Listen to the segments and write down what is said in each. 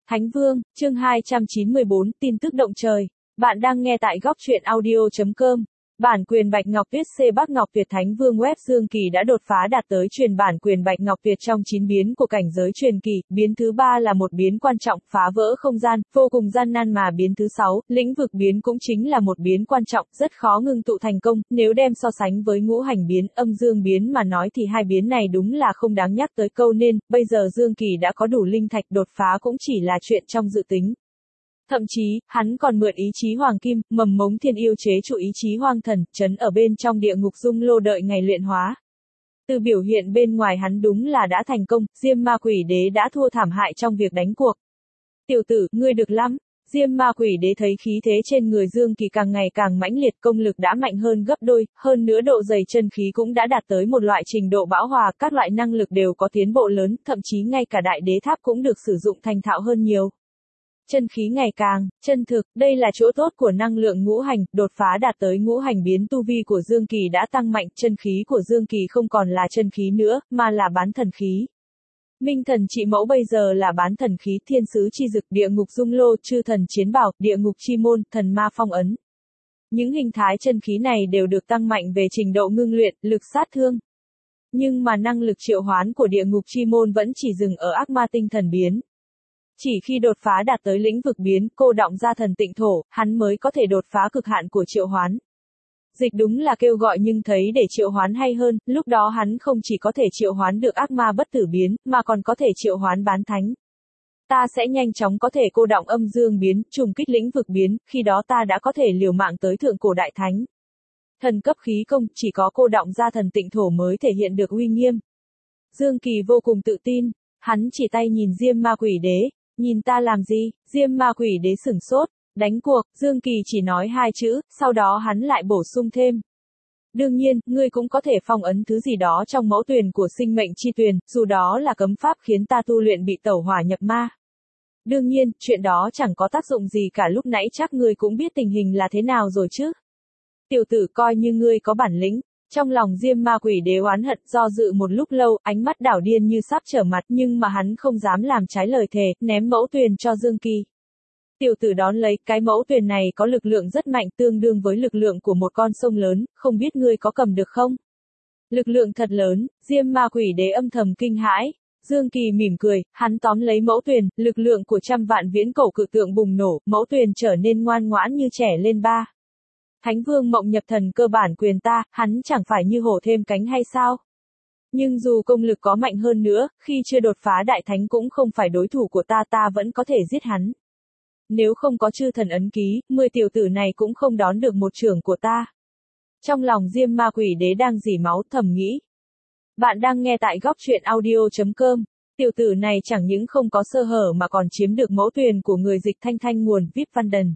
Thánh Vương, chương 294, tin tức động trời. Bạn đang nghe tại góc truyện audio.com. Bản quyền Bạch Ngọc Tuyết C Bắc Ngọc Tuyệt Thánh Vương web Dương Kỳ đã đột phá đạt tới truyền bản quyền Bạch Ngọc Tuyệt trong 9 biến của cảnh giới truyền kỳ. Biến thứ 3 là một biến quan trọng, phá vỡ không gian, vô cùng gian nan mà biến thứ 6, lĩnh vực biến cũng chính là một biến quan trọng, rất khó ngưng tụ thành công. Nếu đem so sánh với ngũ hành biến, âm dương biến mà nói thì hai biến này đúng là không đáng nhắc tới câu nên, bây giờ Dương Kỳ đã có đủ linh thạch, đột phá cũng chỉ là chuyện trong dự tính. Thậm chí, hắn còn mượn ý chí hoàng kim, mầm mống thiên yêu chế trụ ý chí hoang thần, trấn ở bên trong địa ngục dung lô đợi ngày luyện hóa. Từ biểu hiện bên ngoài hắn đúng là đã thành công, Diêm Ma Quỷ Đế đã thua thảm hại trong việc đánh cuộc. Tiểu tử, ngươi được lắm. Diêm Ma Quỷ Đế thấy khí thế trên người Dương Kỳ càng ngày càng mãnh liệt, công lực đã mạnh hơn gấp đôi, hơn nữa độ dày chân khí cũng đã đạt tới một loại trình độ bão hòa, các loại năng lực đều có tiến bộ lớn, thậm chí ngay cả đại đế tháp cũng được sử dụng thành thạo hơn nhiều. Chân khí ngày càng chân thực, đây là chỗ tốt của năng lượng ngũ hành, đột phá đạt tới ngũ hành biến, tu vi của Dương Kỳ đã tăng mạnh, chân khí của Dương Kỳ không còn là chân khí nữa, mà là bán thần khí. Minh thần trị mẫu bây giờ là bán thần khí, thiên sứ chi dực, địa ngục dung lô, chư thần chiến bảo, địa ngục chi môn, thần ma phong ấn. Những hình thái chân khí này đều được tăng mạnh về trình độ ngưng luyện, lực sát thương. Nhưng mà năng lực triệu hoán của địa ngục chi môn vẫn chỉ dừng ở ác ma tinh thần biến. Chỉ khi đột phá đạt tới lĩnh vực biến, cô đọng ra thần tịnh thổ, hắn mới có thể đột phá cực hạn của triệu hoán. Dịch đúng là kêu gọi nhưng thấy để triệu hoán hay hơn, lúc đó hắn không chỉ có thể triệu hoán được ác ma bất tử biến, mà còn có thể triệu hoán bán thánh. Ta sẽ nhanh chóng có thể cô đọng âm dương biến, trùng kích lĩnh vực biến, khi đó ta đã có thể liều mạng tới thượng cổ đại thánh. Thần cấp khí công, chỉ có cô đọng ra thần tịnh thổ mới thể hiện được uy nghiêm. Dương Kỳ vô cùng tự tin, hắn chỉ tay nhìn Diêm Ma Quỷ Đế. Nhìn ta làm gì? Diêm Ma Quỷ Đế sửng sốt. Đánh cuộc, Dương Kỳ chỉ nói hai chữ, sau đó hắn lại bổ sung thêm. Đương nhiên, ngươi cũng có thể phong ấn thứ gì đó trong mẫu tuyền của sinh mệnh chi tuyền, dù đó là cấm pháp khiến ta tu luyện bị tẩu hỏa nhập ma. Đương nhiên, chuyện đó chẳng có tác dụng gì cả, lúc nãy chắc ngươi cũng biết tình hình là thế nào rồi chứ. Tiểu tử, coi như ngươi có bản lĩnh. Trong lòng Diêm Ma Quỷ Đế oán hận, do dự một lúc lâu, ánh mắt đảo điên như sắp trở mặt, nhưng mà hắn không dám làm trái lời thề, ném mẫu tuyền cho Dương Kỳ. Tiểu tử đón lấy, cái mẫu tuyền này có lực lượng rất mạnh, tương đương với lực lượng của một con sông lớn, không biết ngươi có cầm được không? Lực lượng thật lớn, Diêm Ma Quỷ Đế âm thầm kinh hãi. Dương Kỳ mỉm cười, hắn tóm lấy mẫu tuyền, lực lượng của trăm vạn viễn cổ cự tượng bùng nổ, mẫu tuyền trở nên ngoan ngoãn như trẻ lên ba. Thánh Vương mộng nhập thần cơ bản quyền ta, hắn chẳng phải như hổ thêm cánh hay sao? Nhưng dù công lực có mạnh hơn nữa, khi chưa đột phá đại thánh cũng không phải đối thủ của ta, ta vẫn có thể giết hắn. Nếu không có chư thần ấn ký, 10 tiểu tử này cũng không đón được một chưởng của ta. Trong lòng Diêm Ma Quỷ Đế đang rỉ máu, thầm nghĩ. Bạn đang nghe tại góc truyện audio.com. Tiểu tử này chẳng những không có sơ hở mà còn chiếm được mẫu tuyền của người dịch thanh thanh nguồn VIP London.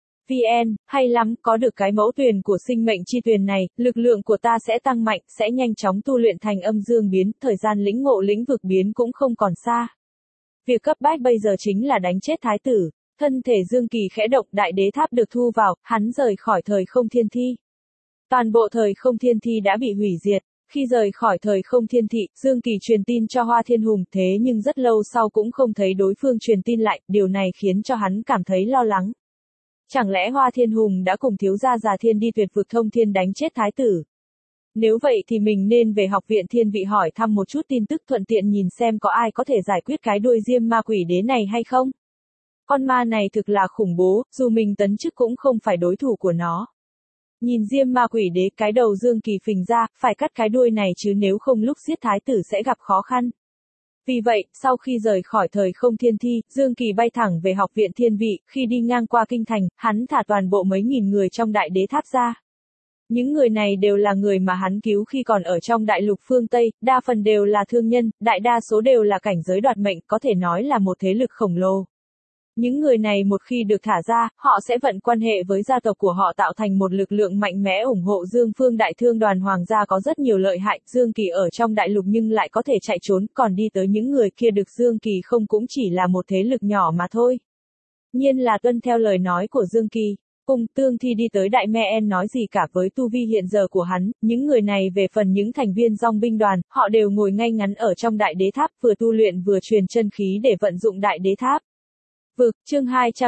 VN, hay lắm, có được cái mẫu tuyền của sinh mệnh chi tuyền này, lực lượng của ta sẽ tăng mạnh, sẽ nhanh chóng tu luyện thành âm dương biến, thời gian lĩnh ngộ lĩnh vực biến cũng không còn xa. Việc cấp bách bây giờ chính là đánh chết thái tử. Thân thể Dương Kỳ khẽ động, đại đế tháp được thu vào, hắn rời khỏi thời không thiên thi. Toàn bộ thời không thiên thi đã bị hủy diệt. Khi rời khỏi thời không thiên thị, Dương Kỳ truyền tin cho Hoa Thiên Hùng, thế nhưng rất lâu sau cũng không thấy đối phương truyền tin lại, điều này khiến cho hắn cảm thấy lo lắng. Chẳng lẽ Hoa Thiên Hùng đã cùng thiếu gia già Thiên đi tuyệt vực thông thiên đánh chết thái tử? Nếu vậy thì mình nên về học viện thiên vị hỏi thăm một chút tin tức, thuận tiện nhìn xem có ai có thể giải quyết cái đuôi Diêm Ma Quỷ Đế này hay không? Con ma này thực là khủng bố, dù mình tấn chức cũng không phải đối thủ của nó. Nhìn Diêm Ma Quỷ Đế, cái đầu Dương Kỳ phình ra, phải cắt cái đuôi này chứ nếu không lúc giết thái tử sẽ gặp khó khăn. Vì vậy, sau khi rời khỏi thời không thiên thi, Dương Kỳ bay thẳng về học viện thiên vị, khi đi ngang qua kinh thành, hắn thả toàn bộ mấy nghìn người trong đại đế tháp ra. Những người này đều là người mà hắn cứu khi còn ở trong đại lục phương Tây, đa phần đều là thương nhân, đại đa số đều là cảnh giới đoạt mệnh, có thể nói là một thế lực khổng lồ. Những người này một khi được thả ra, họ sẽ vận quan hệ với gia tộc của họ tạo thành một lực lượng mạnh mẽ ủng hộ Dương Phương Đại Thương đoàn hoàng gia có rất nhiều lợi hại, Dương Kỳ ở trong đại lục nhưng lại có thể chạy trốn, còn đi tới những người kia được Dương Kỳ không cũng chỉ là một thế lực nhỏ mà thôi. Nhiên là tuân theo lời nói của Dương Kỳ. Cùng Tương Thi đi tới Đại Me En nói gì cả với tu vi hiện giờ của hắn, những người này về phần những thành viên dòng binh đoàn, họ đều ngồi ngay ngắn ở trong đại đế tháp vừa tu luyện vừa truyền chân khí để vận dụng đại đế tháp. Vực, chương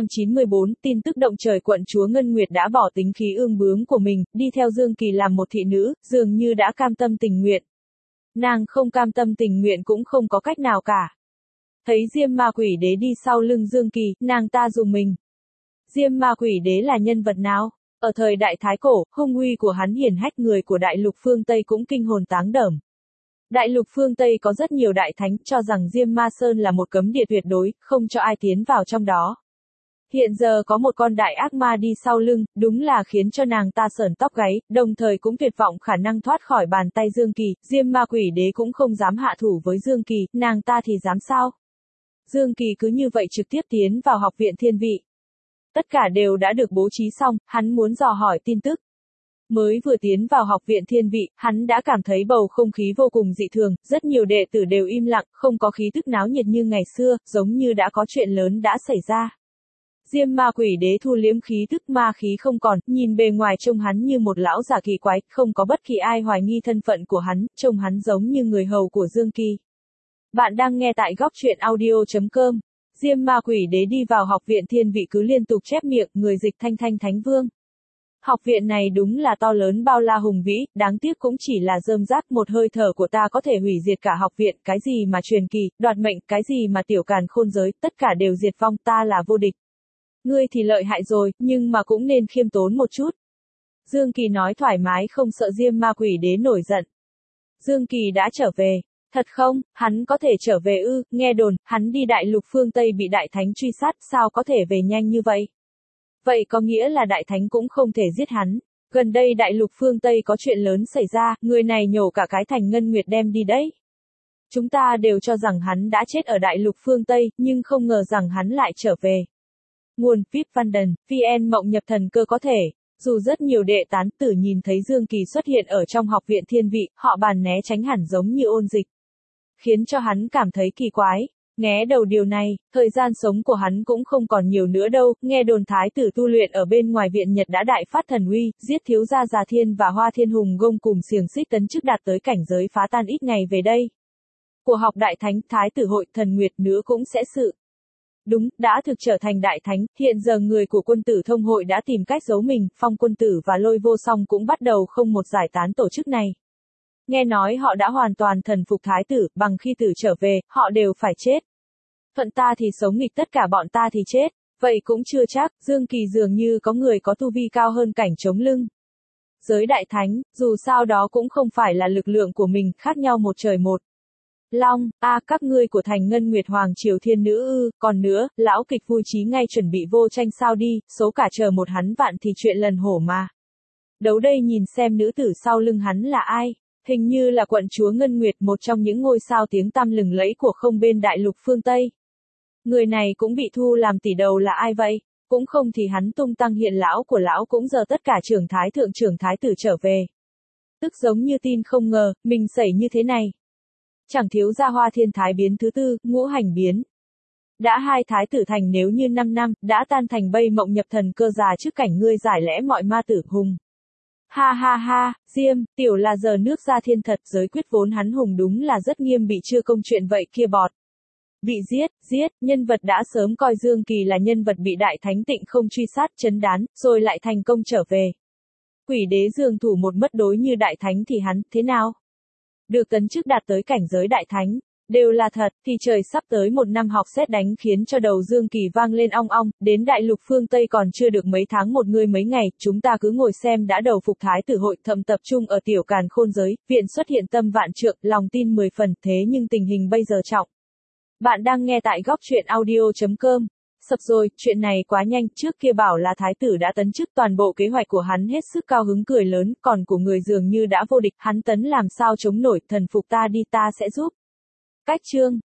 294, tin tức động trời quận chúa Ngân Nguyệt đã bỏ tính khí ương bướng của mình, đi theo Dương Kỳ làm một thị nữ, dường như đã cam tâm tình nguyện. Nàng không cam tâm tình nguyện cũng không có cách nào cả. Thấy Diêm Ma Quỷ Đế đi sau lưng Dương Kỳ, nàng ta rùng mình. Diêm Ma Quỷ Đế là nhân vật nào? Ở thời đại Thái Cổ, hung uy của hắn hiển hách, người của đại lục phương Tây cũng kinh hồn táng đởm. Đại lục phương Tây có rất nhiều đại thánh cho rằng Diêm Ma Sơn là một cấm địa tuyệt đối, không cho ai tiến vào trong đó. Hiện giờ có một con đại ác ma đi sau lưng, đúng là khiến cho nàng ta sởn tóc gáy, đồng thời cũng tuyệt vọng khả năng thoát khỏi bàn tay Dương Kỳ. Diêm Ma Quỷ Đế cũng không dám hạ thủ với Dương Kỳ, nàng ta thì dám sao? Dương Kỳ cứ như vậy trực tiếp tiến vào học viện thiên vị. Tất cả đều đã được bố trí xong, hắn muốn dò hỏi tin tức. Mới vừa tiến vào học viện thiên vị, hắn đã cảm thấy bầu không khí vô cùng dị thường, rất nhiều đệ tử đều im lặng, không có khí tức náo nhiệt như ngày xưa, giống như đã có chuyện lớn đã xảy ra. Diêm Ma Quỷ Đế thu liếm khí tức, ma khí không còn, nhìn bề ngoài trông hắn như một lão già kỳ quái, không có bất kỳ ai hoài nghi thân phận của hắn, trông hắn giống như người hầu của Dương Kỳ. Bạn đang nghe tại góc truyện audio.com. Diêm Ma Quỷ Đế đi vào học viện thiên vị cứ liên tục chép miệng, người dịch Thanh Thanh Thánh Vương. Học viện này đúng là to lớn bao la hùng vĩ, đáng tiếc cũng chỉ là rơm rác, một hơi thở của ta có thể hủy diệt cả học viện, cái gì mà truyền kỳ, đoạt mệnh, cái gì mà tiểu càn khôn giới, tất cả đều diệt vong, ta là vô địch. Ngươi thì lợi hại rồi, nhưng mà cũng nên khiêm tốn một chút. Dương Kỳ nói thoải mái không sợ Diêm Ma Quỷ Đế nổi giận. Dương Kỳ đã trở về. Thật không, hắn có thể trở về ư? Nghe đồn, hắn đi đại lục phương Tây bị đại thánh truy sát, sao có thể về nhanh như vậy? Vậy có nghĩa là đại thánh cũng không thể giết hắn. Gần đây đại lục phương Tây có chuyện lớn xảy ra, người này nhổ cả cái thành Ngân Nguyệt đem đi đấy. Chúng ta đều cho rằng hắn đã chết ở đại lục phương Tây, nhưng không ngờ rằng hắn lại trở về. Nguồn VIP Văn Đần, VN Mộng Nhập Thần Cơ có thể. Dù rất nhiều đệ tán tử nhìn thấy Dương Kỳ xuất hiện ở trong học viện thiên vị, họ bàn né tránh hẳn giống như ôn dịch. Khiến cho hắn cảm thấy kỳ quái. Nghe đầu điều này, thời gian sống của hắn cũng không còn nhiều nữa đâu, nghe đồn thái tử tu luyện ở bên ngoài viện Nhật đã đại phát thần uy, giết thiếu gia Già Thiên và Hoa Thiên Hùng gông cùng xiềng xích tấn chức đạt tới cảnh giới phá tan ít ngày về đây. Của học đại thánh, thái tử hội, thần nguyệt nữa cũng sẽ sự. Đúng, đã thực trở thành đại thánh, hiện giờ người của quân tử thông hội đã tìm cách giấu mình, Phong Quân Tử và Lôi Vô Song cũng bắt đầu không một giải tán tổ chức này. Nghe nói họ đã hoàn toàn thần phục thái tử, bằng khi tử trở về, họ đều phải chết. Thuận ta thì sống, nghịch tất cả bọn ta thì chết. Vậy cũng chưa chắc, Dương Kỳ dường như có người có tu vi cao hơn cảnh chống lưng. Giới đại thánh, dù sao đó cũng không phải là lực lượng của mình, khác nhau một trời một. Long, các ngươi của thành Ngân Nguyệt Hoàng Triều Thiên Nữ ư, còn nữa, lão kịch vui trí ngay chuẩn bị vô tranh sao đi, số cả chờ một hắn vạn thì chuyện lần hổ mà. Đấu đây nhìn xem nữ tử sau lưng hắn là ai. Hình như là quận chúa Ngân Nguyệt, một trong những ngôi sao tiếng tăm lừng lẫy của không bên đại lục phương Tây. Người này cũng bị thu làm tỷ đầu là ai vậy? Cũng không thì hắn tung tăng hiện lão của lão cũng giờ tất cả trưởng thái thượng trưởng thái tử trở về. Tức giống như tin không ngờ, mình xảy như thế này. Chẳng thiếu gia Hoa Thiên Thái biến thứ tư, ngũ hành biến. Đã hai thái tử thành nếu như 5 năm, đã tan thành bây mộng nhập thần cơ già trước cảnh ngươi giải lẽ mọi ma tử hùng. Ha ha ha, Diêm, tiểu là giờ nước ra thiên thật, giới quyết vốn hắn hùng đúng là rất nghiêm, bị chưa công chuyện vậy kia bọt. Bị giết, nhân vật đã sớm coi Dương Kỳ là nhân vật bị đại thánh tịnh không truy sát chấn đán, rồi lại thành công trở về. Quỷ đế Dương thủ một mất đối như đại thánh thì hắn, thế nào? Được tấn chức đạt tới cảnh giới đại thánh, đều là thật, thì trời sắp tới một năm học sét đánh khiến cho đầu Dương Kỳ vang lên ong ong, đến đại lục phương Tây còn chưa được mấy tháng một ngươi mấy ngày, chúng ta cứ ngồi xem đã đầu phục thái tử hội thầm tập trung ở tiểu càn khôn giới, viện xuất hiện tâm vạn trượng, lòng tin 10 phần, thế nhưng tình hình bây giờ trọng. Bạn đang nghe tại góc truyện audio.com. Sập rồi, chuyện này quá nhanh, trước kia bảo là thái tử đã tấn chức, toàn bộ kế hoạch của hắn hết sức cao hứng cười lớn, còn của người dường như đã vô địch, hắn tấn làm sao chống nổi, thần phục ta đi ta sẽ giúp. Cách chương